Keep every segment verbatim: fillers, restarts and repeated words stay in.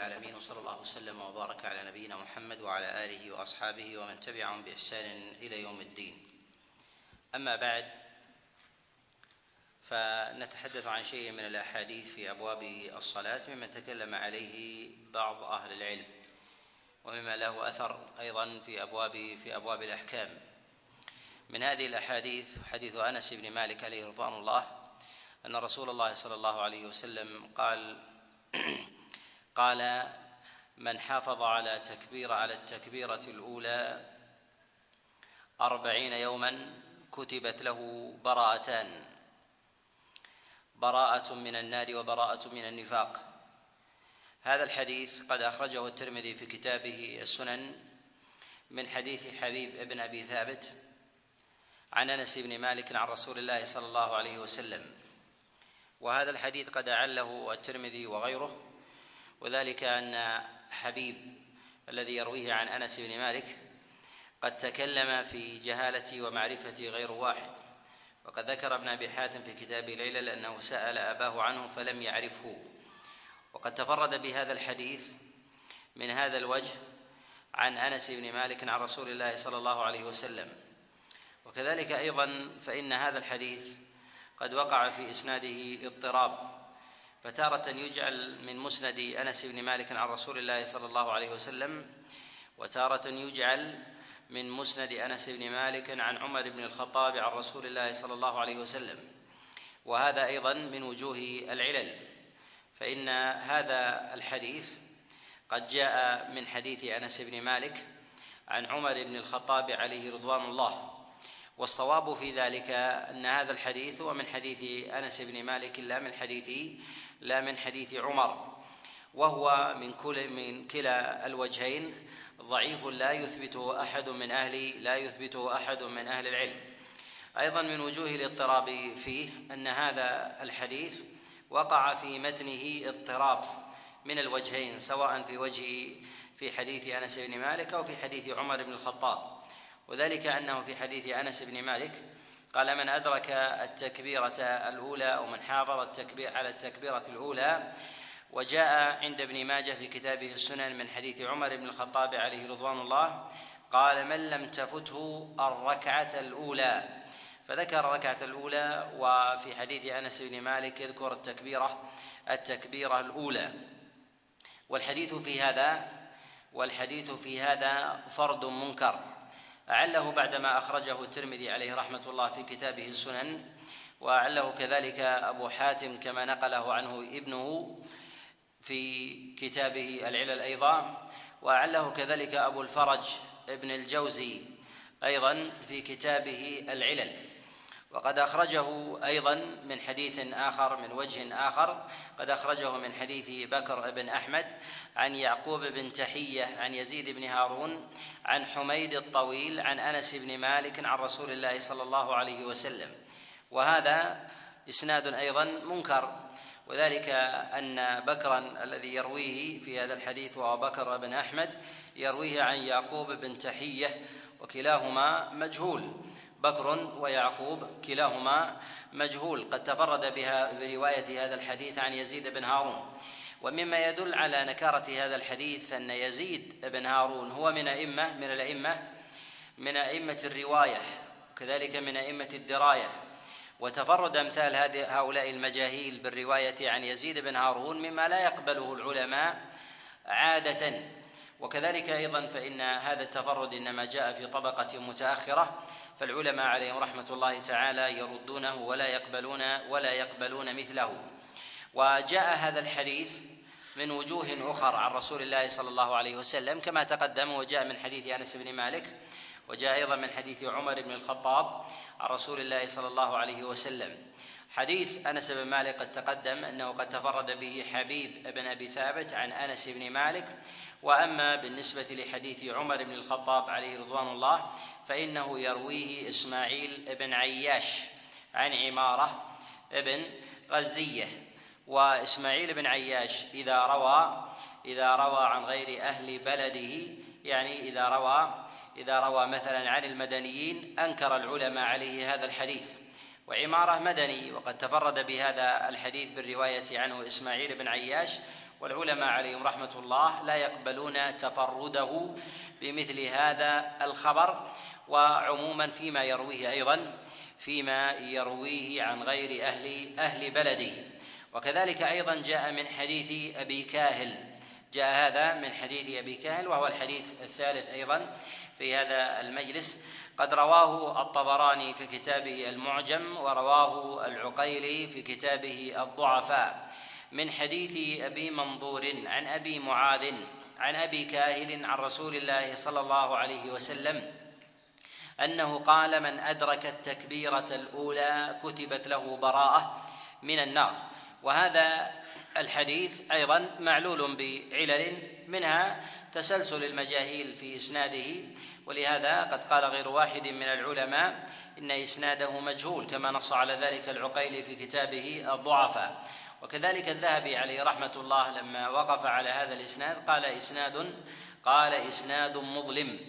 العالمين، وصلى الله وسلم وبارك على نبينا محمد وعلى آله وأصحابه ومن تبعهم بإحسان إلى يوم الدين. أما بعد، فنتحدث عن شيء من الأحاديث في أبواب الصلاة مما تكلم عليه بعض أهل العلم، ومما له أثر أيضا في أبواب في أبواب الأحكام. من هذه الأحاديث حديث أنس بن مالك عليه رضوان الله أن رسول الله صلى الله عليه وسلم قال قال من حافظ على تكبير على التكبيرة الأولى أربعين يوما كتبت له براءتان، براءة من النار وبراءة من النفاق. هذا الحديث قد أخرجه الترمذي في كتابه السنن من حديث حبيب بن أبي ثابت عن أنس بن مالك عن رسول الله صلى الله عليه وسلم، وهذا الحديث قد أعله الترمذي وغيره، وذلك أن حبيب الذي يرويه عن أنس بن مالك قد تكلم في جهالة ومعرفة غير واحد، وقد ذكر ابن أبي حاتم في كتابه ليلة لأنه سأل أباه عنه فلم يعرفه، وقد تفرد بهذا الحديث من هذا الوجه عن أنس بن مالك عن رسول الله صلى الله عليه وسلم. وكذلك أيضا فإن هذا الحديث قد وقع في إسناده اضطراب، فتارة يجعل من مسند أنس بن مالك عن رسول الله صلى الله عليه وسلم، وتارة يجعل من مسند أنس بن مالك عن عمر بن الخطاب عن رسول الله صلى الله عليه وسلم، وهذا أيضا من وجوه العلل. فإن هذا الحديث قد جاء من حديث أنس بن مالك عن عمر بن الخطاب عليه رضوان الله، والصواب في ذلك أن هذا الحديث هو من حديث أنس بن مالك لا من حديث لا من حديث عمر، وهو من كل من كلا الوجهين ضعيف لا يثبته أحد من أهل لا يثبته أحد من أهل العلم. أيضا من وجوه الاضطراب فيه أن هذا الحديث وقع في متنه اضطراب من الوجهين، سواء في وجه في حديث أنس بن مالك أو في حديث عمر بن الخطاب، وذلك أنه في حديث أنس بن مالك قال من أدرك التكبيرة الأولى أو من حافظ التكبير على التكبيرة الأولى. وجاء عند ابن ماجه في كتابه السنن من حديث عمر بن الخطاب عليه رضوان الله قال من لم تفته الركعة الأولى، فذكر الركعة الأولى، وفي حديث أنس بن مالك يذكر التكبيرة التكبيرة الأولى. والحديث في هذا والحديث في هذا فرد منكر، أعله بعدما أخرجه الترمذي عليه رحمة الله في كتابه السنن، وأعله كذلك أبو حاتم كما نقله عنه ابنه في كتابه العلل أيضا، وأعله كذلك أبو الفرج ابن الجوزي أيضا في كتابه العلل. وقد أخرجه أيضا من حديث آخر من وجه آخر، قد أخرجه من حديث بكر بن أحمد عن يعقوب بن تحية عن يزيد بن هارون عن حميد الطويل عن أنس بن مالك عن رسول الله صلى الله عليه وسلم، وهذا إسناد أيضا منكر، وذلك أن بكرا الذي يرويه في هذا الحديث وهو بكر بن أحمد يرويه عن يعقوب بن تحية، وكلاهما مجهول، بكر ويعقوب كلاهما مجهول، قد تفرد بها برواية هذا الحديث عن يزيد بن هارون. ومما يدل على نكارة هذا الحديث أن يزيد بن هارون هو من أئمة من الأئمة من أئمة الرواية، وكذلك من أئمة الدراية، وتفرد أمثال هؤلاء المجاهيل بالرواية عن يزيد بن هارون مما لا يقبله العلماء عادة. وكذلك أيضا فإن هذا التفرد إنما جاء في طبقة متأخرة، فالعلماء عليهم رحمة الله تعالى يردونه ولا يقبلون ولا يقبلون مثله. وجاء هذا الحديث من وجوه أخرى عن رسول الله صلى الله عليه وسلم كما تقدم، وجاء من حديث أنس بن مالك، وجاء أيضا من حديث عمر بن الخطاب عن رسول الله صلى الله عليه وسلم. حديث أنس بن مالك قد تقدم أنه قد تفرد به حبيب بن أبي ثابت عن أنس بن مالك، وأما بالنسبة لحديث عمر بن الخطاب عليه رضوان الله فإنه يرويه إسماعيل بن عياش عن عمارة بن غزية. وإسماعيل بن عياش إذا روى إذا روى عن غير أهل بلده، يعني إذا روى إذا روى مثلا عن المدنيين أنكر العلماء عليه هذا الحديث، وعمارة مدني وقد تفرد بهذا الحديث بالرواية عنه إسماعيل بن عياش، والعلماء عليهم رحمة الله لا يقبلون تفرده بمثل هذا الخبر، وعموما فيما يرويه أيضا فيما يرويه عن غير أهل أهل بلده. وكذلك أيضا جاء من حديث أبي كاهل، جاء هذا من حديث أبي كاهل، وهو الحديث الثالث أيضا في هذا المجلس. قد رواه الطبراني في كتابه المعجم، ورواه العقيلي في كتابه الضعفاء، من حديث أبي منظور عن أبي معاذ عن أبي كاهل عن رسول الله صلى الله عليه وسلم أنه قال: من أدرك التكبيرة الأولى كتبت له براءة من النار. وهذا الحديث أيضا معلول بعلل، منها تسلسل المجاهيل في إسناده، ولهذا قد قال غير واحد من العلماء إن إسناده مجهول، كما نص على ذلك العقيلي في كتابه الضعفاء. وكذلك الذهبي عليه رحمة الله لما وقف على هذا الإسناد قال إسناد قال إسناد مظلم.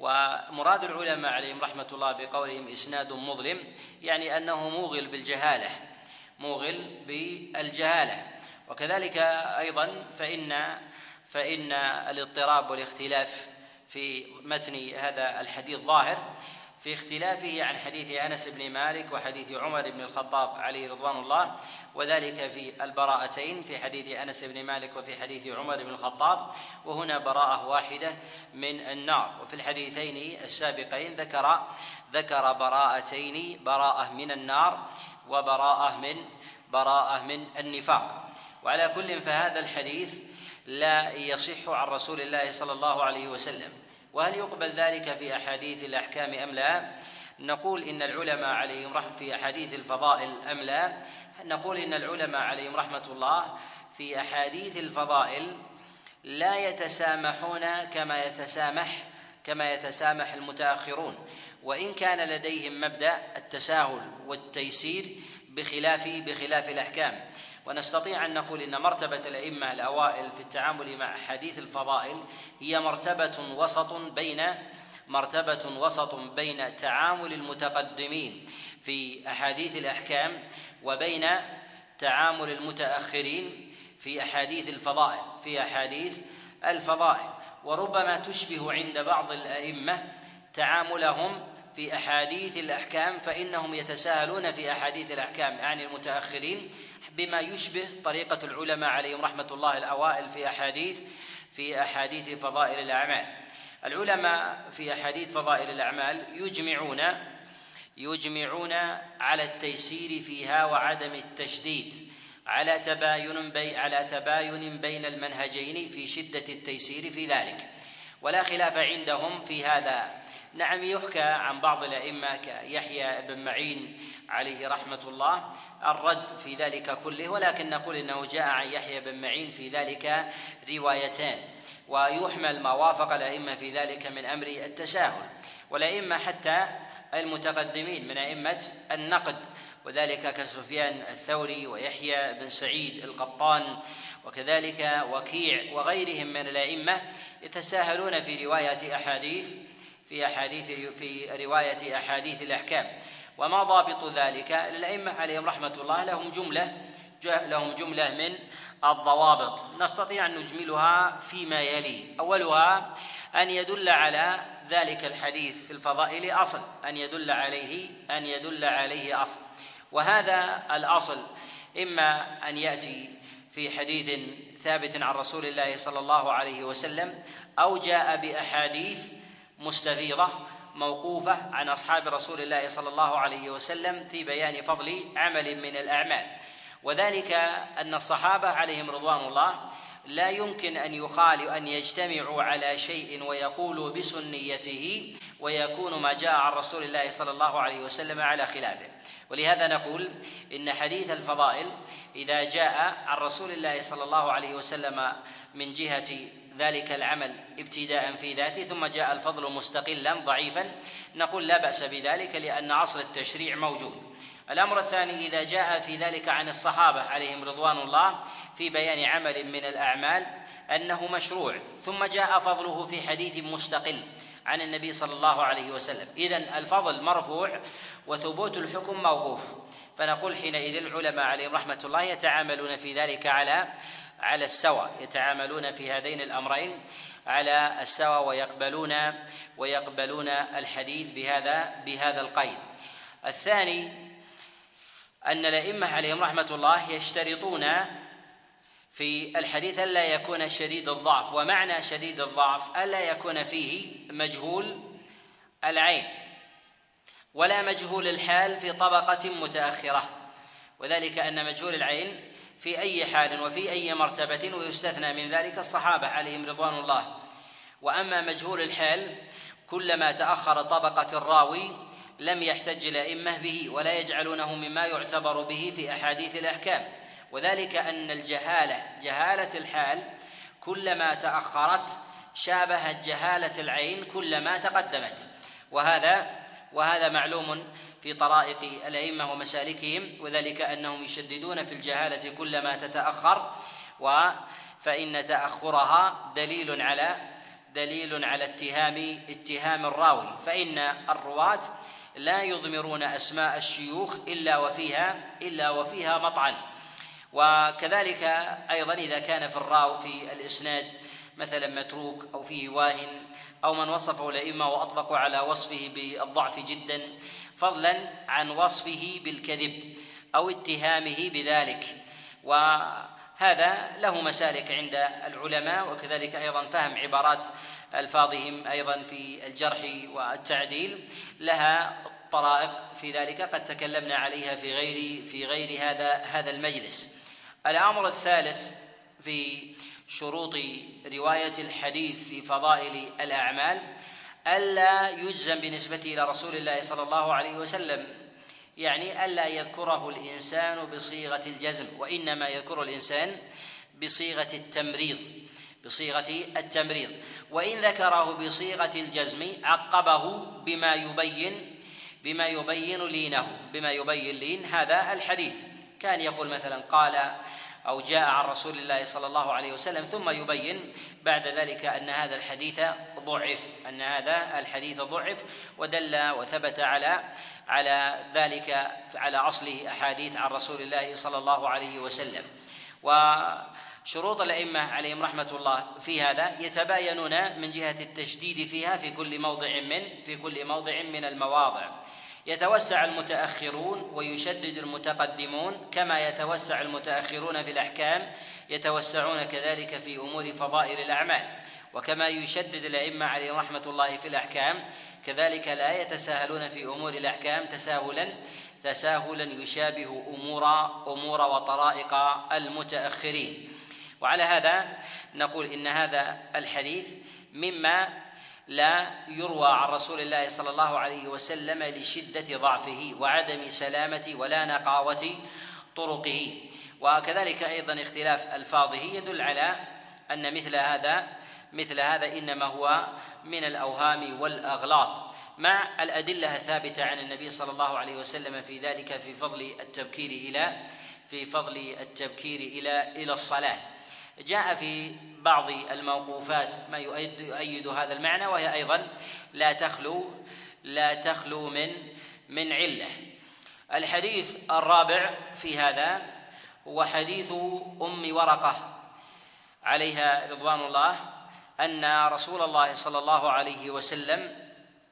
ومراد العلماء عليهم رحمة الله بقولهم إسناد مظلم يعني أنه موغل بالجهالة، موغل بالجهالة. وكذلك أيضا فإن فإن الاضطراب والاختلاف في متن هذا الحديث ظاهر في اختلافه عن حديث أنس بن مالك وحديث عمر بن الخطاب عليه رضوان الله، وذلك في البراءتين، في حديث أنس بن مالك وفي حديث عمر بن الخطاب، وهنا براءة واحدة من النار. وفي الحديثين السابقين ذكر ذكر براءتين، براءة من النار وبراءة من براءة من النفاق. وعلى كل فهذا الحديث لا يصح عن رسول الله صلى الله عليه وسلم. وهل يقبل ذلك في أحاديث الأحكام أم لا؟ نقول إن العلماء عليهم رحمة في أحاديث الفضائل أم لا؟ نقول إن العلماء عليهم رحمة الله في أحاديث الفضائل لا يتسامحون كما يتسامح كما يتسامح المتأخرون، وإن كان لديهم مبدأ التساهل والتيسير بخلاف بخلاف الأحكام. ونستطيع أن نقول إن مرتبة الأئمة الأوائل في التعامل مع أحاديث الفضائل هي مرتبة وسط بين مرتبة وسط بين تعامل المتقدمين في أحاديث الأحكام وبين تعامل المتأخرين في أحاديث الفضائل في أحاديث الفضائل وربما تشبه عند بعض الأئمة تعاملهم في أحاديث الأحكام، فإنهم يتساهلون في أحاديث الأحكام عن المتأخرين بما يشبه طريقة العلماء عليهم رحمة الله الأوائل في أحاديث في أحاديث فضائل الأعمال. العلماء في أحاديث فضائل الأعمال يجمعون يجمعون على التيسير فيها وعدم التشديد، على تباين بي على تباين بين المنهجين في شدة التيسير في ذلك، ولا خلاف عندهم في هذا. نعم، يحكى عن بعض الأئمة كيحيى بن معين عليه رحمة الله الرد في ذلك كله، ولكن نقول إنه جاء عن يحيى بن معين في ذلك روايتان، ويحمل ما وافق الأئمة في ذلك من أمر التساهل. والأئمة حتى المتقدمين من أئمة النقد، وذلك كسفيان الثوري ويحيى بن سعيد القطان وكذلك وكيع وغيرهم من الأئمة، يتساهلون في رواية أحاديث في أحاديث في رواية أحاديث الأحكام. وما ضابط ذلك؟ الأئمة عليهم رحمة الله لهم جملة لهم جملة من الضوابط نستطيع أن نجملها فيما يلي. أولها أن يدل على ذلك الحديث في الفضائل أصل، أن يدل عليه أن يدل عليه أصل، وهذا الأصل إما أن يأتي في حديث ثابت عن رسول الله صلى الله عليه وسلم، أو جاء بأحاديث مستفيضة موقوفة عن أصحاب رسول الله صلى الله عليه وسلم في بيان فضل عمل من الأعمال. وذلك أن الصحابة عليهم رضوان الله لا يمكن أن يخالوا أن يجتمعوا على شيء ويقولوا بسنيته ويكون ما جاء عن رسول الله صلى الله عليه وسلم على خلافه. ولهذا نقول إن حديث الفضائل إذا جاء عن رسول الله صلى الله عليه وسلم من جهة ذلك العمل ابتداء في ذاته، ثم جاء الفضل مستقلا ضعيفا، نقول لا بأس بذلك لأن أصل التشريع موجود. الأمر الثاني إذا جاء في ذلك عن الصحابة عليهم رضوان الله في بيان عمل من الأعمال أنه مشروع، ثم جاء فضله في حديث مستقل عن النبي صلى الله عليه وسلم، إذن الفضل مرفوع وثبوت الحكم موقوف. فنقول حينئذ العلماء عليهم رحمة الله يتعاملون في ذلك على على السواء، يتعاملون في هذين الأمرين على السواء ويقبلون ويقبلون الحديث بهذا بهذا القيد. الثاني أن الأئمة عليهم رحمة الله يشترطون في الحديث ألا يكون شديد الضعف، ومعنى شديد الضعف ألا يكون فيه مجهول العين ولا مجهول الحال في طبقة متأخرة، وذلك أن مجهول العين في أي حال وفي أي مرتبة، ويستثنى من ذلك الصحابة عليهم رضوان الله. وأما مجهول الحال كلما تأخر طبقة الراوي لم يحتج الأئمة به ولا يجعلونه مما يعتبر به في أحاديث الأحكام، وذلك أن الجهالة جهالة الحال كلما تأخرت شابهت جهالة العين كلما تقدمت، وهذا وهذا معلوم في طرائق الأئمة ومسالكهم، وذلك أنهم يشددون في الجهالة كلما تتأخر، فإن تأخرها دليل على دليل على اتهام اتهام الراوي، فإن الرواة لا يضمرون أسماء الشيوخ إلا وفيها إلا وفيها مطعن. وكذلك أيضا إذا كان في الراوي في الإسناد مثلا متروك أو فيه واهن أو من وصفه الأئمة وأطلقوا على وصفه بالضعف جدا، فضلا عن وصفه بالكذب أو اتهامه بذلك، وهذا له مسالك عند العلماء، وكذلك أيضا فهم عبارات ألفاظهم أيضا في الجرح والتعديل لها طرائق في ذلك قد تكلمنا عليها في غير في غير هذا هذا المجلس. الأمر الثالث في شروط رواية الحديث في فضائل الأعمال ألا يجزم بنسبته إلى رسول الله صلى الله عليه وسلم، يعني ألا يذكره الإنسان بصيغة الجزم، وإنما يذكر الإنسان بصيغة التمريض بصيغة التمريض وإن ذكره بصيغة الجزم عقبه بما يبين بما يبين لينه بما يبين لين هذا الحديث. كان يقول مثلا قال أو جاء عن رسول الله صلى الله عليه وسلم، ثم يبين بعد ذلك أن هذا الحديث ضعف أن هذا الحديث ضعف ودل وثبت على على ذلك على أصله أحاديث عن رسول الله صلى الله عليه وسلم. وشروط الأئمة عليهم رحمة الله في هذا يتباينون من جهة التشديد فيها في كل موضع من في كل موضع من المواضع. يتوسع المتأخرون ويشدد المتقدمون، كما يتوسع المتأخرون في الأحكام يتوسعون كذلك في أمور فضائل الأعمال، وكما يشدد الأئمة عليهم رحمة الله في الأحكام كذلك لا يتساهلون في أمور الأحكام تساهلا تساهلا يشابه أمور أمور وطرائق المتأخرين. وعلى هذا نقول إن هذا الحديث مما لا يروى عن رسول الله صلى الله عليه وسلم لشدة ضعفه وعدم سلامة ولا نقاوة طرقه. وكذلك أيضا اختلاف ألفاظه يدل على أن مثل هذا مثل هذا إنما هو من الأوهام والأغلاط، مع الأدلة الثابتة عن النبي صلى الله عليه وسلم في ذلك في فضل التبكير إلى في فضل التبكير إلى إلى الصلاة. جاء في بعض الموقوفات ما يؤيد, يؤيد هذا المعنى، وهي أيضا لا تخلو لا تخلو من من علة. الحديث الرابع في هذا هو حديث أم ورقة عليها رضوان الله أن رسول الله صلى الله عليه وسلم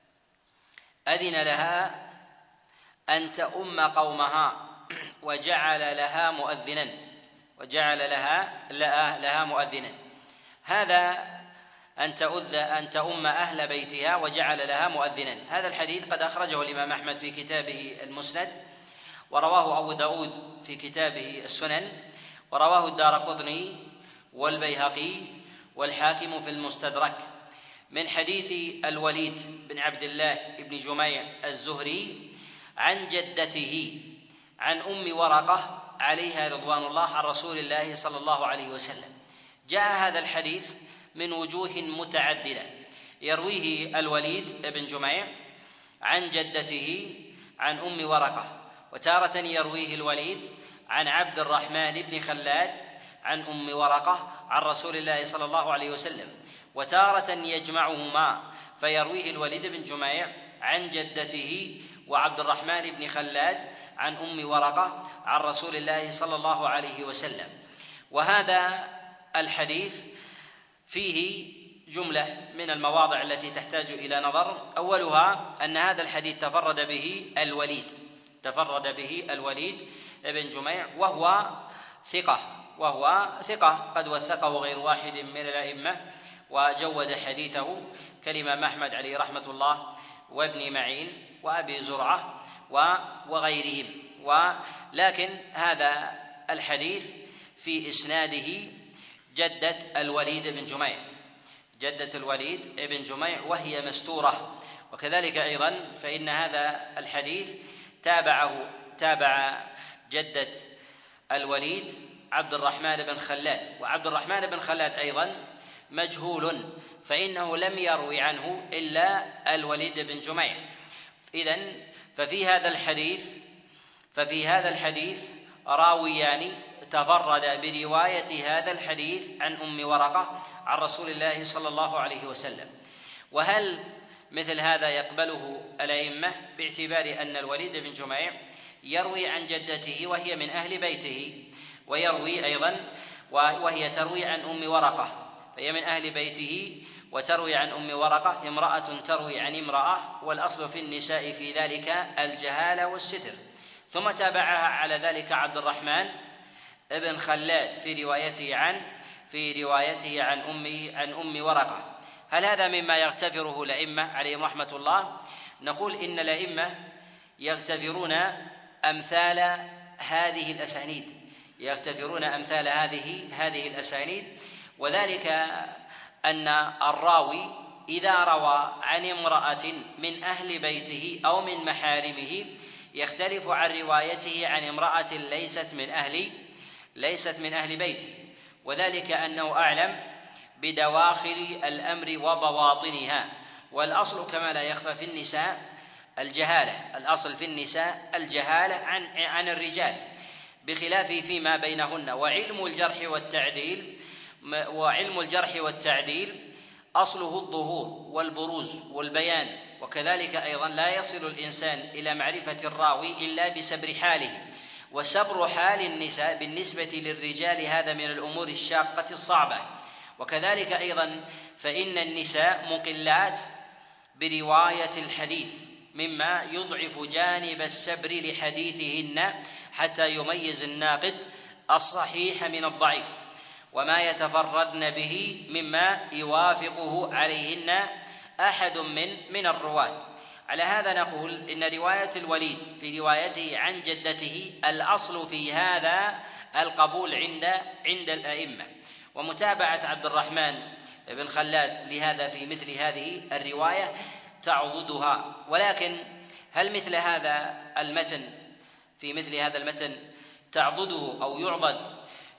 أذن لها أن تؤم قومها وجعل لها مؤذنا وجعل لها لها مؤذنا. هذا أن تؤذ أن تؤم أهل بيتها وجعل لها مؤذنا، هذا الحديث قد أخرجه الإمام أحمد في كتابه المسند، ورواه أبو داود في كتابه السنن، ورواه الدارقطني والبيهقي والحاكم في المستدرك من حديث الوليد بن عبد الله بن جميع الزهري عن جدته عن أم ورقة عليها رضوان الله عن رسول الله صلى الله عليه وسلم. جاء هذا الحديث من وجوه متعددة، يرويه الوليد بن جميع عن جدته عن أم ورقة، وتارة يرويه الوليد عن عبد الرحمن بن خلاد عن أم ورقة عن رسول الله صلى الله عليه وسلم، وتارة يجمعهما فيرويه الوليد بن جميع عن جدته وعبد الرحمن بن خلاد عن أم ورقة عن رسول الله صلى الله عليه وسلم. وهذا الحديث فيه جملة من المواضع التي تحتاج إلى نظر. أولها أن هذا الحديث تفرد به الوليد تفرد به الوليد ابن جميع وهو ثقة وهو ثقة قد وثقه غير واحد من الأئمة وجود حديثه كالإمام أحمد عليه رحمة الله وابن معين وأبي زرعة وغيرهم. ولكن هذا الحديث في إسناده جدة الوليد بن جميع جدة الوليد بن جميع وهي مستورة. وكذلك أيضا فإن هذا الحديث تابعه تابع جدة الوليد عبد الرحمن بن خلاد، وعبد الرحمن بن خلاد أيضا مجهول فإنه لم يروي عنه إلا الوليد بن جميع. إذن ففي هذا الحديث ففي هذا الحديث راويان تفرد برواية هذا الحديث عن أم ورقة عن رسول الله صلى الله عليه وسلم. وهل مثل هذا يقبله الأئمة باعتبار أن الوليد بن جميع يروي عن جدته وهي من أهل بيته، ويروي أيضا وهي تروي عن أم ورقة فهي من أهل بيته وتروي عن أم ورقة، امرأة تروي عن امرأة، والأصل في النساء في ذلك الجهالة والستر. ثم تابعها على ذلك عبد الرحمن ابن خلاد في روايته عن في روايته عن أم عن أم ورقة. هل هذا مما يغتفره الأئمة عليهم رحمة الله؟ نقول إن الأئمة يغتفرون أمثال هذه الأسانيد يغتفرون أمثال هذه هذه الأسانيد وذلك أن الراوي إذا روى عن امرأة من أهل بيته أو من محارمه يختلف عن روايته عن امرأة ليست من أهل ليست من أهل بيته، وذلك أنه أعلم بدواخل الأمر وبواطنها. والأصل كما لا يخفى في النساء الجهالة الأصل في النساء الجهالة عن عن الرجال بخلاف فيما بينهن. وعلم الجرح والتعديل وعلم الجرح والتعديل أصله الظهور والبروز والبيان، وكذلك أيضا لا يصل الإنسان إلى معرفة الراوي إلا بسبر حاله، وسبر حال النساء بالنسبة للرجال هذا من الأمور الشاقة الصعبة. وكذلك أيضا فإن النساء مقلات برواية الحديث مما يضعف جانب السبر لحديثهن حتى يميز الناقد الصحيح من الضعيف، وما يتفردن به مما يوافقه عليهن أحد من من الرواة. على هذا نقول إن رواية الوليد في روايته عن جدته الأصل في هذا القبول عند عند الأئمة، ومتابعة عبد الرحمن بن خلاد لهذا في مثل هذه الرواية تعضدها. ولكن هل مثل هذا المتن في مثل هذا المتن تعضده أو يعضد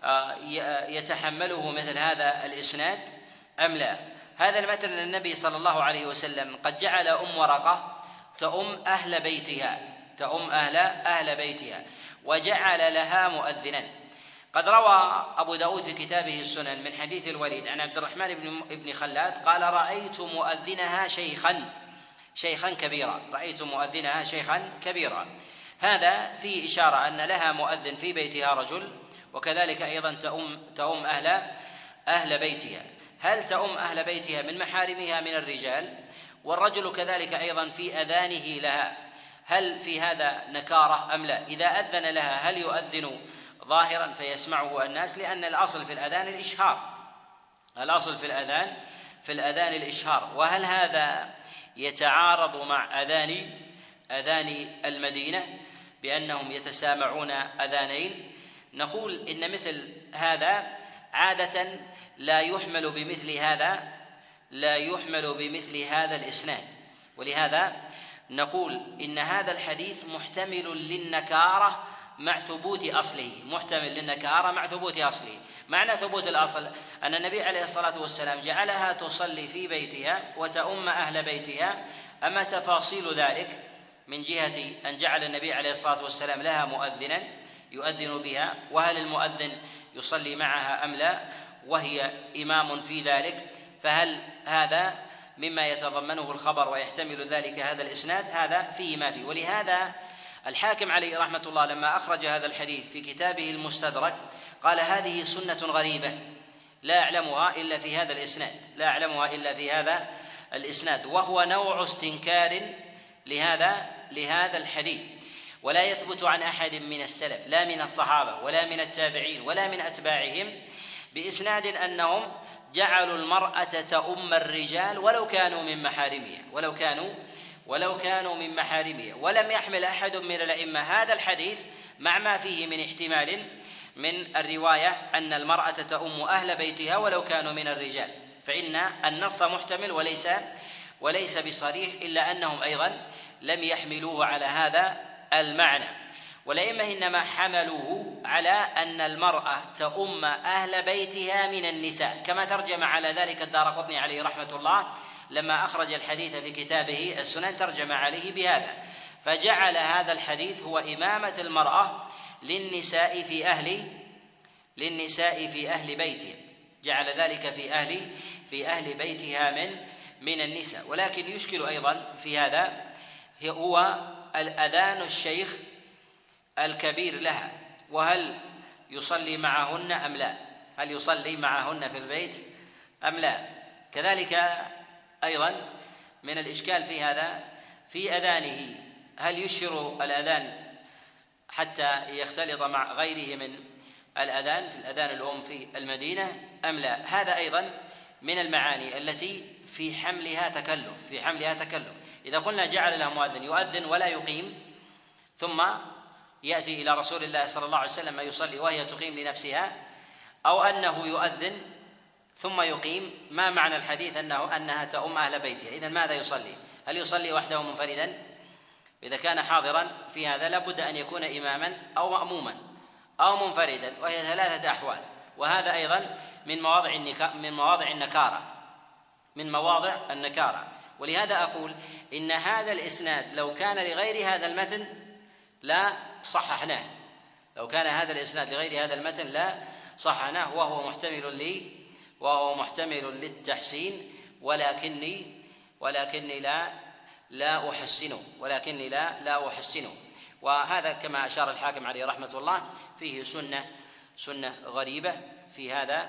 يتحمله مثل هذا الإسناد أم لا؟ هذا المتن النبي صلى الله عليه وسلم قد جعل أم ورقة تؤم أهل بيتها تؤم أهل أهل بيتها وجعل لها مؤذنا. قد روى أبو داود في كتابه السنن من حديث الوليد عن عبد الرحمن بن خلاد قال: رأيت مؤذنها شيخا شيخا كبيرا رأيت مؤذنها شيخا كبيرا. هذا فيه إشارة أن لها مؤذن في بيتها رجل، وكذلك أيضا تؤم تؤم أهل أهل بيتها. هل تؤم أهل بيتها من محارمها من الرجال؟ والرجل كذلك أيضا في أذانه لها، هل في هذا نكارة أم لا؟ إذا أذن لها هل يؤذن ظاهرا فيسمعه الناس؟ لأن الأصل في الأذان الإشهار الأصل في الأذان في الأذان الإشهار. وهل هذا يتعارض مع أذان أذان المدينة بأنهم يتسامعون أذانين؟ نقول إن مثل هذا عادة لا يحمل بمثل هذا لا يحمل بمثل هذا الإسناد، ولهذا نقول إن هذا الحديث محتمل للنكارة مع ثبوت أصله محتمل للنكارة مع ثبوت أصله. معنى ثبوت الأصل أن النبي عليه الصلاة والسلام جعلها تصلي في بيتها وتؤم أهل بيتها. أما تفاصيل ذلك من جهة أن جعل النبي عليه الصلاة والسلام لها مؤذنا يؤذن بها، وهل المؤذن يصلي معها أم لا وهي إمام في ذلك، فهل هذا مما يتضمنه الخبر ويحتمل ذلك هذا الإسناد؟ هذا فيه ما فيه. ولهذا الحاكم عليه رحمة الله لما أخرج هذا الحديث في كتابه المستدرك قال: هذه سنة غريبة لا أعلمها إلا في هذا الإسناد لا أعلمها إلا في هذا الإسناد وهو نوع استنكار لهذا لهذا الحديث، ولا يثبت عن أحد من السلف لا من الصحابة ولا من التابعين ولا من أتباعهم بإسناد أنهم جعلوا المرأة تؤم الرجال ولو كانوا من محارمها ولو كانوا ولو كانوا من محارمها ولم يحمل أحد من الأئمة هذا الحديث مع ما فيه من احتمال من الرواية أن المرأة تؤم أهل بيتها ولو كانوا من الرجال، فإن النص محتمل وليس وليس بصريح، إلا أنهم أيضا لم يحملوه على هذا المعنى. والأئمة إنما حملوه على أن المرأة تؤم أهل بيتها من النساء، كما ترجم على ذلك الدارقطني عليه رحمة الله لما أخرج الحديث في كتابه السنن، ترجم عليه بهذا، فجعل هذا الحديث هو إمامة المرأة للنساء في أهل للنساء في أهل بيتها، جعل ذلك في أهل في أهل بيتها من من النساء. ولكن يشكل أيضا في هذا هو الأذان الشيخ الكبير لها، وهل يصلي معهن أم لا؟ هل يصلي معهن في البيت أم لا؟ كذلك أيضا من الإشكال في هذا في أذانه، هل يشهر الأذان حتى يختلط مع غيره من الأذان في الأذان الأم في المدينة أم لا؟ هذا أيضا من المعاني التي في حملها تكلف في حملها تكلف إذا قلنا جعل له مؤذن يؤذن ولا يقيم، ثم يأتي إلى رسول الله صلى الله عليه وسلم يصلي وهي تقيم لنفسها، أو أنه يؤذن ثم يقيم، ما معنى الحديث أنه أنها تؤم أهل بيتها؟ إذن ماذا يصلي؟ هل يصلي وحده منفردا؟ إذا كان حاضرا في هذا لابد أن يكون إماما أو مأموما أو منفردا، وهي ثلاثة أحوال، وهذا أيضا من مواضع من مواضع النكارة من مواضع النكارة ولهذا أقول إن هذا الإسناد لو كان لغير هذا المتن لا صححناه لو كان هذا الإسناد لغير هذا المتن لا صححناه وهو محتمل لي وهو محتمل للتحسين، ولكني ولكني لا لا أحسنه ولكني لا لا أحسنه وهذا كما أشار الحاكم عليه رحمة الله فيه سنة سنة غريبة في هذا.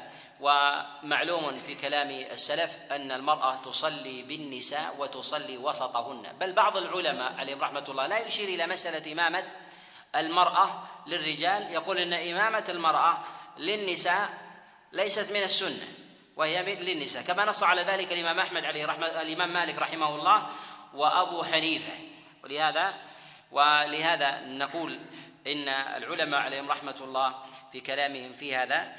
ومعلوم في كلام السلف أن المرأة تصلي بالنساء وتصلي وسطهن، بل بعض العلماء عليهم رحمة الله لا يشير إلى مسألة إمامة المرأة للرجال، يقول إن إمامة المرأة للنساء ليست من السنة وهي للنساء، كما نص على ذلك الإمام أحمد عليه رحمة الإمام مالك رحمه الله وأبو حنيفة. ولهذا ولهذا نقول إن العلماء عليهم رحمة الله في كلامهم في هذا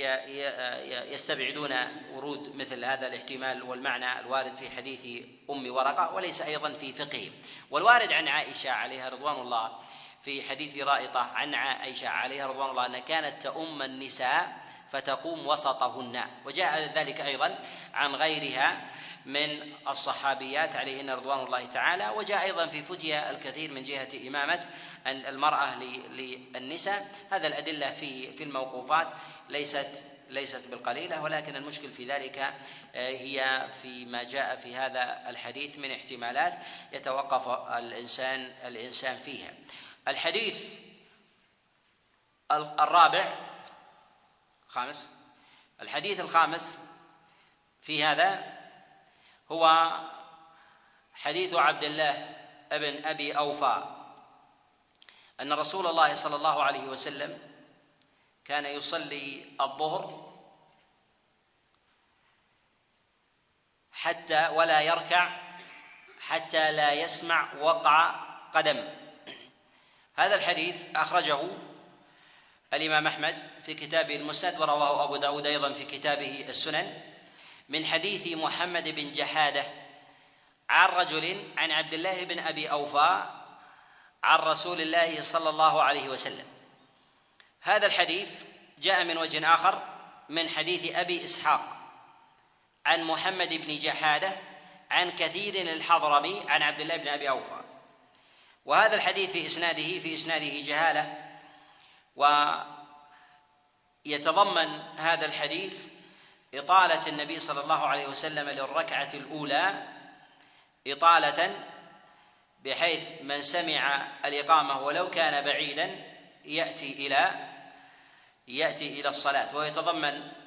يستبعدون ورود مثل هذا الاحتمال والمعنى الوارد في حديث أم ورقة، وليس أيضا في فقههم. والوارد عن عائشة عليها رضوان الله في حديث رائطة عن عائشة عليها رضوان الله أن كانت تؤم النساء فتقوم وسطهن، وجاء ذلك أيضا عن غيرها من الصحابيات عليهن رضوان الله تعالى، وجاء أيضا في فتيا الكثير من جهة إمامة المرأة للنساء. هذا الأدلة في في الموقوفات ليست ليست بالقليلة، ولكن المشكل في ذلك هي فيما جاء في هذا الحديث من احتمالات يتوقف الإنسان الإنسان فيها. الحديث الرابع خامس الحديث الخامس في هذا هو حديث عبد الله ابن أبي أوفى أن رسول الله صلى الله عليه وسلم كان يصلي الظهر حتى ولا يركع حتى لا يسمع وقع قدم. هذا الحديث أخرجه الإمام أحمد في كتابه المسند، ورواه أبو داود أيضا في كتابه السنن من حديث محمد بن جحادة عن رجل عن عبد الله بن أبي أوفى عن رسول الله صلى الله عليه وسلم. هذا الحديث جاء من وجه آخر من حديث أبي إسحاق عن محمد بن جحادة عن كثير الحضرمي عن عبد الله بن أبي أوفى، وهذا الحديث في إسناده في إسناده جهالة، ويتضمن هذا الحديث إطالة النبي صلى الله عليه وسلم للركعة الأولى إطالة بحيث من سمع الإقامة ولو كان بعيدا يأتي إلى يأتي إلى الصلاة، ويتضمن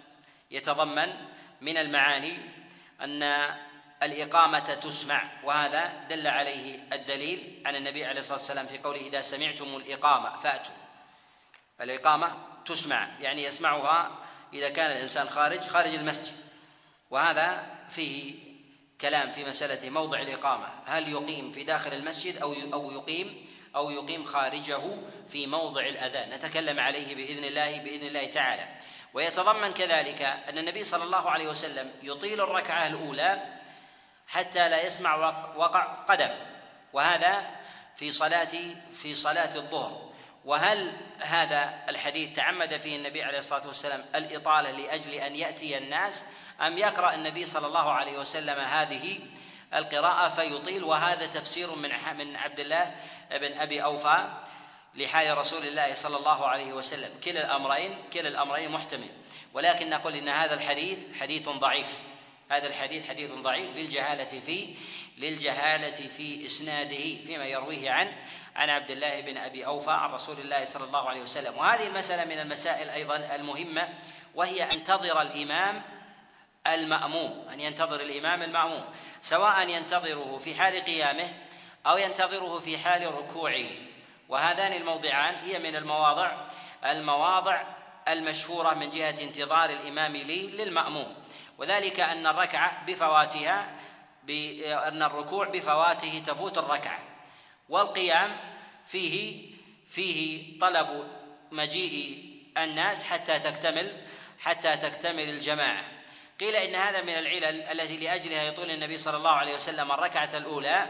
يتضمن من المعاني أن الإقامة تسمع، وهذا دل عليه الدليل عن النبي عليه الصلاة والسلام في قوله: إذا سمعتم الإقامة فأتوا. الإقامة تسمع يعني يسمعها إذا كان الإنسان خارج خارج المسجد، وهذا فيه كلام في مسألة موضع الإقامة، هل يقيم في داخل المسجد أو أو يقيم أو يقيم خارجه في موضع الأذان، نتكلم عليه بإذن الله بإذن الله تعالى. ويتضمن كذلك أن النبي صلى الله عليه وسلم يطيل الركعة الأولى حتى لا يسمع وقع قدم، وهذا في صلاة في صلاة الظهر. وهل هذا الحديث تعمد فيه النبي عليه الصلاة والسلام الإطالة لأجل أن يأتي الناس، أم يقرأ النبي صلى الله عليه وسلم هذه القراءة فيطيل؟ وهذا تفسير من من عبد الله بن أبي أوفى لحال رسول الله صلى الله عليه وسلم. كلا الأمرين كلا الأمرين محتمل، ولكن نقول إن هذا الحديث حديث ضعيف، هذا الحديث حديث ضعيف للجهالة في للجهالة في إسناده فيما يرويه عن عن عبد الله بن أبي أوفى عن رسول الله صلى الله عليه وسلم. وهذه المسألة من المسائل أيضا المهمة، وهي أن ينتظر الإمام المأموم أن ينتظر الإمام المأموم سواء ينتظره في حال قيامه أو ينتظره في حال ركوعه. وهذان الموضعان هي من المواضع المواضع المشهورة من جهة انتظار الإمام لي للمأموم، وذلك أن الركعة بفواتها بأن الركوع بفواته تفوت الركعة، والقيام فيه فيه طلب مجيء الناس حتى تكتمل حتى تكتمل الجماعة. قيل إن هذا من العلل التي لأجلها يطول النبي صلى الله عليه وسلم الركعة الأولى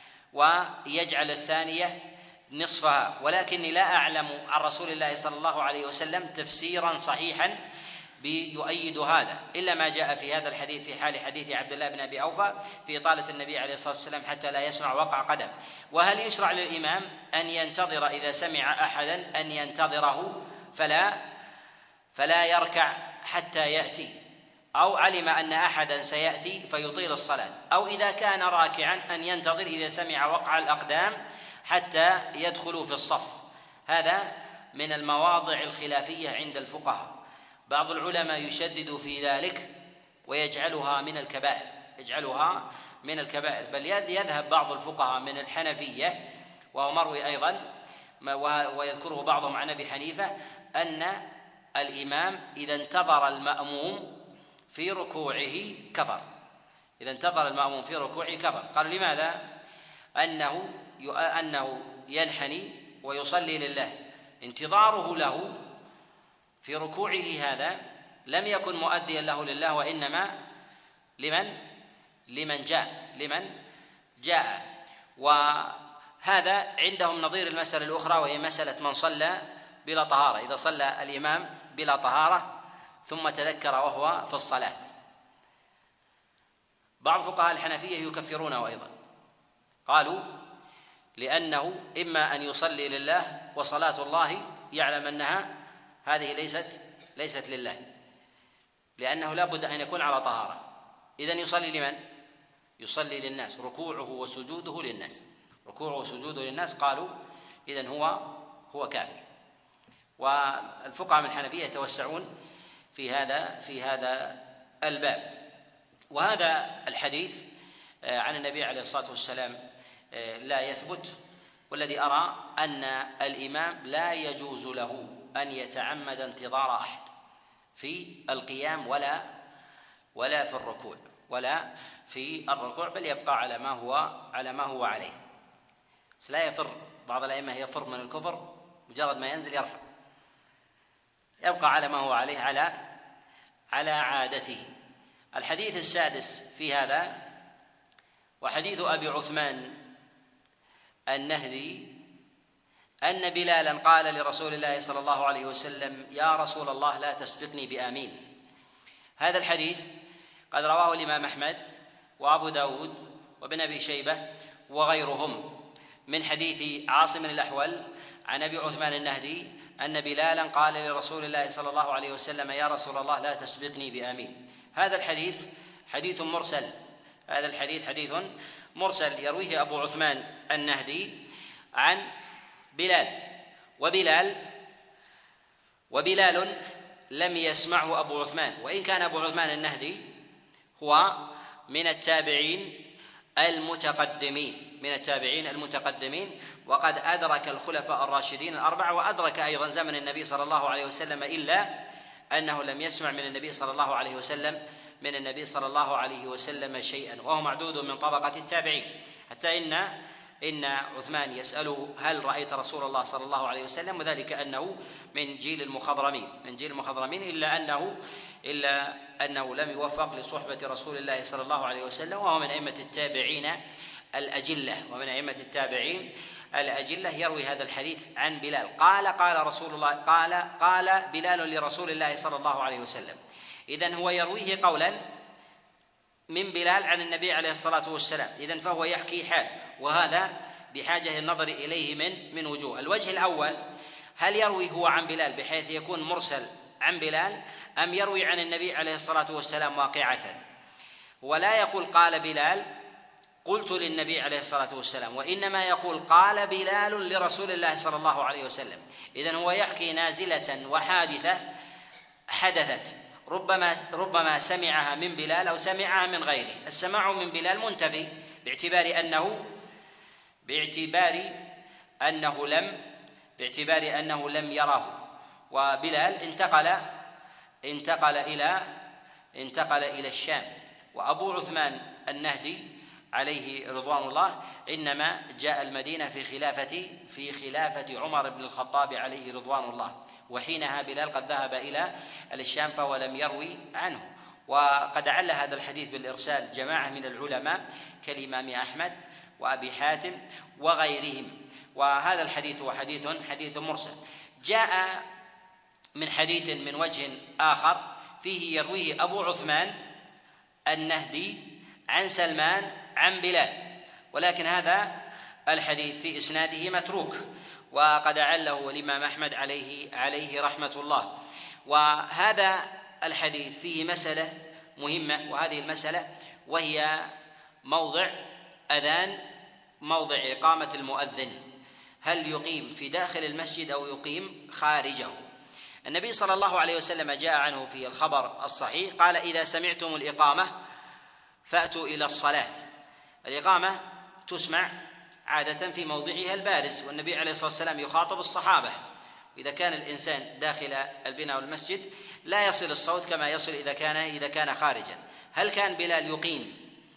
ويجعل الثانية نصفها، ولكني لا أعلم عن رسول الله صلى الله عليه وسلم تفسيرا صحيحا بيؤيد هذا إلا ما جاء في هذا الحديث في حال حديث عبد الله بن أبي أوفى في إطالة النبي عليه الصلاة والسلام حتى لا يسمع وقع قدم. وهل يشرع للإمام أن ينتظر إذا سمع أحدا أن ينتظره فلا فلا يركع حتى يأتي، أو علم أن أحدا سيأتي فيطيل الصلاة، أو إذا كان راكعا أن ينتظر إذا سمع وقع الأقدام حتى يدخلوا في الصف؟ هذا من المواضع الخلافية عند الفقهاء. بعض العلماء يشدد في ذلك ويجعلها من الكبائر يجعلها من الكبائر بل يذهب بعض الفقهاء من الحنفية، وهو مروي أيضا ويذكره بعضهم عن أبي حنيفة، أن الإمام إذا انتظر المأموم في ركوعه كفر إذا انتظر المأموم في ركوعه كفر. قالوا لماذا؟ أنه أنه ينحني ويصلي لله، انتظاره له في ركوعه هذا لم يكن مؤديا له لله، وإنما لمن لمن جاء لمن جاء وهذا عندهم نظير المسألة الأخرى، وهي مسألة من صلى بلا طهارة، إذا صلى الإمام بلا طهارة ثم تذكر وهو في الصلاة. بعض فقهاء الحنفية يكفرونه أيضا، قالوا لأنه إما أن يصلي لله وصلاة الله يعلم أنها هذه ليست ليست لله، لأنه لا بد أن يكون على طهارة. إذن يصلي لمن؟ يصلي للناس، ركوعه وسجوده للناس ركوعه وسجوده للناس قالوا إذن هو هو كافر. والفقهاء من الحنفية يتوسعون في هذا في هذا الباب. وهذا الحديث عن النبي عليه الصلاة والسلام لا يثبت، والذي أرى أن الإمام لا يجوز له أن يتعمد انتظار أحد في القيام ولا ولا في الركوع ولا في الركوع بل يبقى على ما هو على ما هو عليه. بس لا يفر، بعض الأئمة يفر من الكفر مجرد ما ينزل يرفع، يبقى على ما هو عليه على على عادته. الحديث السادس في هذا وحديث أبي عثمان النهدي أن بلالا قال لرسول الله صلى الله عليه وسلم: يا رسول الله لا تسبقني بآمين. هذا الحديث قد رواه الإمام أحمد وأبو داود وابن أبي شيبة وغيرهم من حديث عاصم الأحول عن أبي عثمان النهدي أن بلالا قال لرسول الله صلى الله عليه وسلم: يا رسول الله لا تسبقني بآمين. هذا الحديث حديث مرسل هذا الحديث حديث مرسل يرويه أبو عثمان النهدي عن بلال، وبلال وبلال لم يسمعه أبو عثمان، وإن كان أبو عثمان النهدي هو من التابعين المتقدمين من التابعين المتقدمين وقد أدرك الخلفاء الراشدين الأربعة، وأدرك أيضا زمن النبي صلى الله عليه وسلم، إلا أنه لم يسمع من النبي صلى الله عليه وسلم من النبي صلى الله عليه وسلم شيئا، وهو معدود من طبقة التابعين، حتى إن إن عثمان يسأله هل رأيت رسول الله صلى الله عليه وسلم، وذلك أنه من جيل المخضرمين من جيل المخضرمين إلا أنه إلا أنه لم يوفق لصحبة رسول الله صلى الله عليه وسلم، وهو من أئمة التابعين الأجلة ومن أئمة التابعين الأجلة يروي هذا الحديث عن بلال قال قال رسول الله قال قال بلال لرسول الله صلى الله عليه وسلم. إذن هو يرويه قولا من بلال عن النبي عليه الصلاة والسلام، إذن فهو يحكي حال، وهذا بحاجة النظر إليه من من وجوه. الوجه الأول، هل يروي هو عن بلال بحيث يكون مرسل عن بلال، أم يروي عن النبي عليه الصلاة والسلام واقعة؟ ولا يقول قال بلال قلت للنبي عليه الصلاة والسلام، وإنما يقول قال بلال لرسول الله صلى الله عليه وسلم. إذن هو يحكي نازلة وحادثة حدثت، ربما ربما سمعها من بلال أو سمعها من غيره. السماع من بلال منتفي باعتبار أنه باعتبار أنه لم باعتبار أنه لم يره، وبلال انتقل انتقل إلى انتقل إلى الشام، وأبو عثمان النهدي عليه رضوان الله إنما جاء المدينة في خلافة في خلافة عمر بن الخطاب عليه رضوان الله، وحينها بلال قد ذهب إلى الشام فهو لم يروي عنه. وقد عل هذا الحديث بالإرسال جماعة من العلماء كالإمام أحمد وأبي حاتم وغيرهم، وهذا الحديث هو حديث حديث مرسل. جاء من حديث من وجه آخر فيه يرويه أبو عثمان النهدي عن سلمان عن بلال، ولكن هذا الحديث في إسناده متروك، وقد عله الإمام أحمد عليه عليه رحمة الله. وهذا الحديث فيه مسألة مهمة، وهذه المسألة وهي موضع أذان موضع إقامة المؤذن، هل يقيم في داخل المسجد أو يقيم خارجه؟ النبي صلى الله عليه وسلم جاء عنه في الخبر الصحيح قال إذا سمعتم الإقامة فأتوا إلى الصلاة. الإقامة تسمع عادة في موضعها البارز، والنبي عليه الصلاة والسلام يخاطب الصحابة، إذا كان الإنسان داخل البناء والمسجد لا يصل الصوت كما يصل إذا كان إذا كان خارجا. هل كان بلال يقيم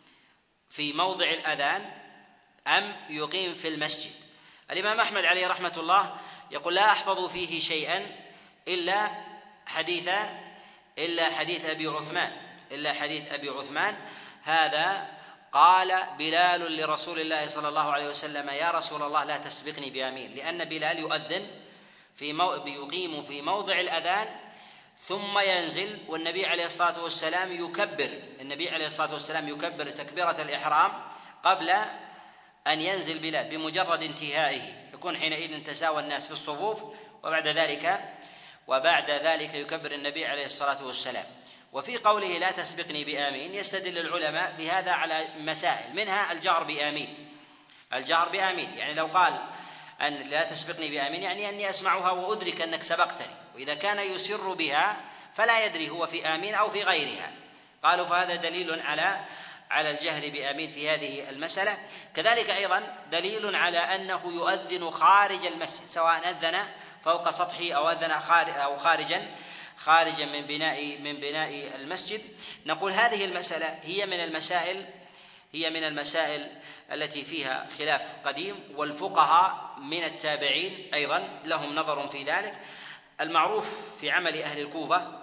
في موضع الأذان أم يقيم في المسجد؟ الإمام أحمد عليه رحمة الله يقول لا أحفظ فيه شيئا إلا حديث إلا حديث أبي عثمان إلا حديث أبي عثمان هذا قال بلال لرسول الله صلى الله عليه وسلم يا رسول الله لا تسبقني بيمين، لأن بلال يؤذن في مو... يقيم في موضع الأذان ثم ينزل، والنبي عليه الصلاة والسلام يكبر النبي عليه الصلاة والسلام يكبر تكبيرة الإحرام قبل أن ينزل بلال، بمجرد انتهائه يكون حينئذ تساوى الناس في الصفوف، وبعد ذلك وبعد ذلك يكبر النبي عليه الصلاة والسلام. وفي قوله لا تسبقني بآمين يستدل العلماء بهذا على مسائل، منها الجهر بآمين الجهر بآمين يعني لو قال أن لا تسبقني بآمين يعني أني أسمعها وأدرك أنك سبقتني، وإذا كان يسر بها فلا يدري هو في آمين أو في غيرها، قالوا فهذا دليل على على الجهر بآمين في هذه المسألة. كذلك أيضا دليل على أنه يؤذن خارج المسجد، سواء أذن فوق سطحه أو أذن خارج أو خارجا خارجا من بناء من بناء المسجد. نقول هذه المسألة هي من المسائل هي من المسائل التي فيها خلاف قديم، والفقهاء من التابعين أيضا لهم نظر في ذلك. المعروف في عمل أهل الكوفة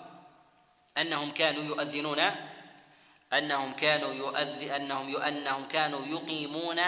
أنهم كانوا يؤذنون أنهم كانوا يؤذن أنهم أنهم كانوا يقيمون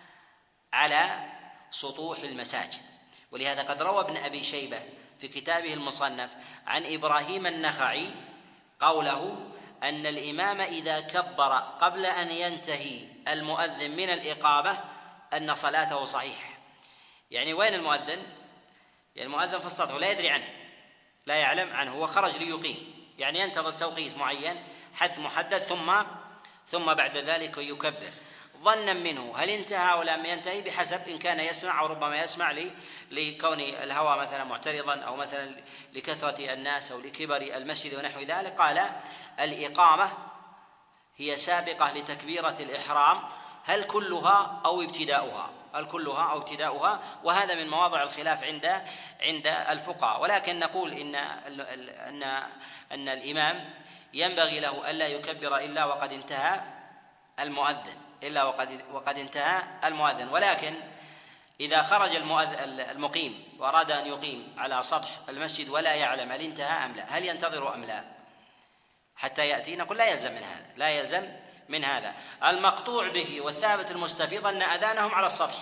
على سطوح المساجد، ولهذا قد روى ابن أبي شيبة في كتابه المصنف عن إبراهيم النخعي قوله أن الإمام إذا كبر قبل أن ينتهي المؤذن من الإقامة أن صلاته صحيحة. يعني وين المؤذن؟ يعني المؤذن في السطح ولا يدري عنه، لا يعلم عنه، هو خرج ليقيم، يعني ينتظر توقيت معين حد محدد ثم ثم بعد ذلك يكبر. ظنا منه هل انتهى أو لم ينتهي بحسب إن كان يسمع أو ربما يسمع لي لكون الهواء مثلا معترضا أو مثلا لكثرة الناس أو لكبر المسجد ونحو ذلك. قال الإقامة هي سابقة لتكبيرة الإحرام، هل كلها أو ابتداؤها هل كلها أو ابتداؤها وهذا من مواضع الخلاف عند عند الفقهاء. ولكن نقول إن أن أن الإمام ينبغي له ألا يكبر إلا وقد انتهى المؤذن إلا وقد وقد انتهى المؤذن ولكن إذا خرج المقيم وأراد أن يقيم على سطح المسجد ولا يعلم هل انتهى أم لا، هل ينتظر أم لا حتى يأتي؟ نقول لا يلزم من هذا لا يلزم من هذا المقطوع به والثابت المستفيض أن أذانهم على السطح.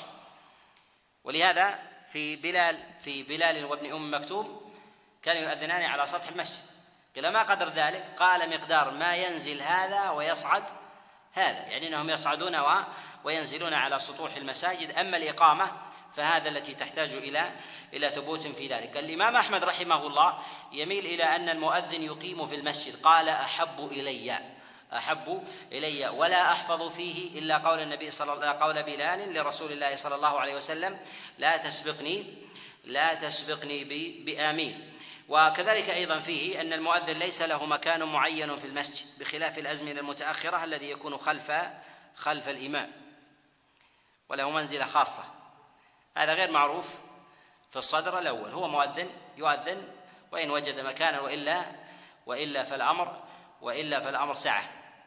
ولهذا في بلال في بلال وابن أم مكتوم كانوا يؤذنان على سطح المسجد، قال ما قدر ذلك؟ قال مقدار ما ينزل هذا ويصعد هذا، يعني أنهم يصعدون وينزلون على سطوح المساجد. أما الإقامة فهذا التي تحتاج إلى إلى ثبوت في ذلك. الإمام أحمد رحمه الله يميل إلى أن المؤذن يقيم في المسجد، قال أحب إلي أحب إلي ولا أحفظ فيه إلا قول النبي صلى الله قول بلال لرسول الله صلى الله عليه وسلم لا تسبقني لا تسبقني بآمين. وكذلك أيضا فيه أن المؤذن ليس له مكان معين في المسجد بخلاف الأزمنة المتأخرة الذي يكون خلف خلف الإمام وله منزلة خاصة، هذا غير معروف في الصدر الأول، هو مؤذن يؤذن وإن وجد مكانا وإلا وإلا فالأمر وإلا فالأمر سعة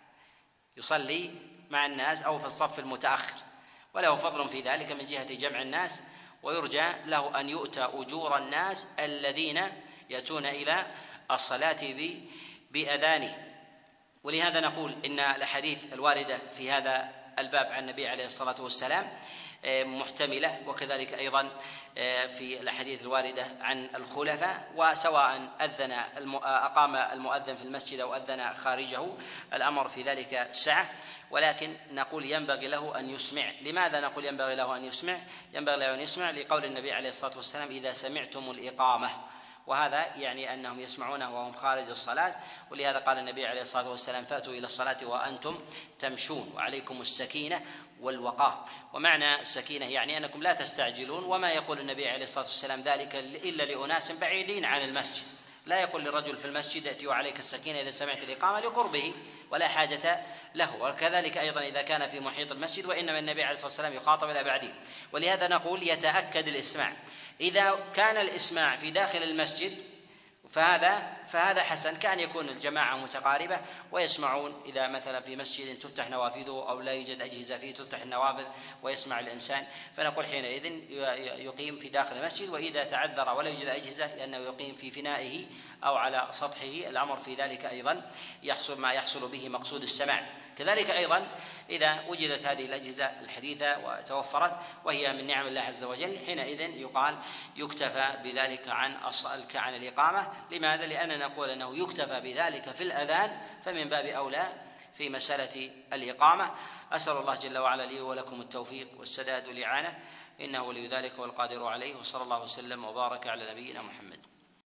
يصلي مع الناس أو في الصف المتأخر، وله فضل في ذلك من جهة جمع الناس، ويرجى له أن يؤتى أجور الناس الذين يأتون إلى الصلاة بأذانه. ولهذا نقول إن الأحاديث الواردة في هذا الباب عن النبي عليه الصلاة والسلام محتملة، وكذلك أيضا في الأحاديث الواردة عن الخلفاء، وسواء أذن أقام المؤذن في المسجد أو أذن خارجه الأمر في ذلك سعة. ولكن نقول ينبغي له أن يسمع. لماذا نقول ينبغي له أن يسمع؟ ينبغي له أن يسمع لقول النبي عليه الصلاة والسلام إذا سمعتم الإقامة، وهذا يعني أنهم يسمعونه وهم خارج الصلاة. ولهذا قال النبي عليه الصلاة والسلام فأتوا إلى الصلاة وأنتم تمشون وعليكم السكينة والوقار. ومعنى السكينة يعني أنكم لا تستعجلون، وما يقول النبي عليه الصلاة والسلام ذلك إلا لأناس بعيدين عن المسجد، لا يقول للرجل في المسجد ائتي وعليك السكينة إذا سمعت الإقامة لقربه ولا حاجة له. وكذلك أيضا إذا كان في محيط المسجد، وإنما النبي عليه الصلاة والسلام يخاطب إلى بعيد. ولهذا نقول يتأكد الإسماع. إذا كان الإسماع في داخل المسجد فهذا فهذا حسن، كان يكون الجماعة متقاربة ويسمعون. إذا مثلا في مسجد تفتح نوافذه أو لا يوجد أجهزة فيه تفتح النوافذ ويسمع الإنسان، فنقول حينئذ يقيم في داخل المسجد. وإذا تعذر ولا يوجد أجهزة لأنه يقيم في فنائه أو على سطحه، الأمر في ذلك أيضا يحصل ما يحصل به مقصود السماع. كذلك أيضا إذا وجدت هذه الأجهزة الحديثة وتوفرت وهي من نعم الله عز وجل، حينئذ يقال يكتفى بذلك عن عن الإقامة. لماذا؟ لأننا نقول أنه يكتفى بذلك في الأذان، فمن باب أولى في مسألة الإقامة. أسأل الله جل وعلا لي ولكم التوفيق والسداد والإعانة، إنه ولي ذلك والقادر عليه، وصلى الله وسلم وبارك على نبينا محمد.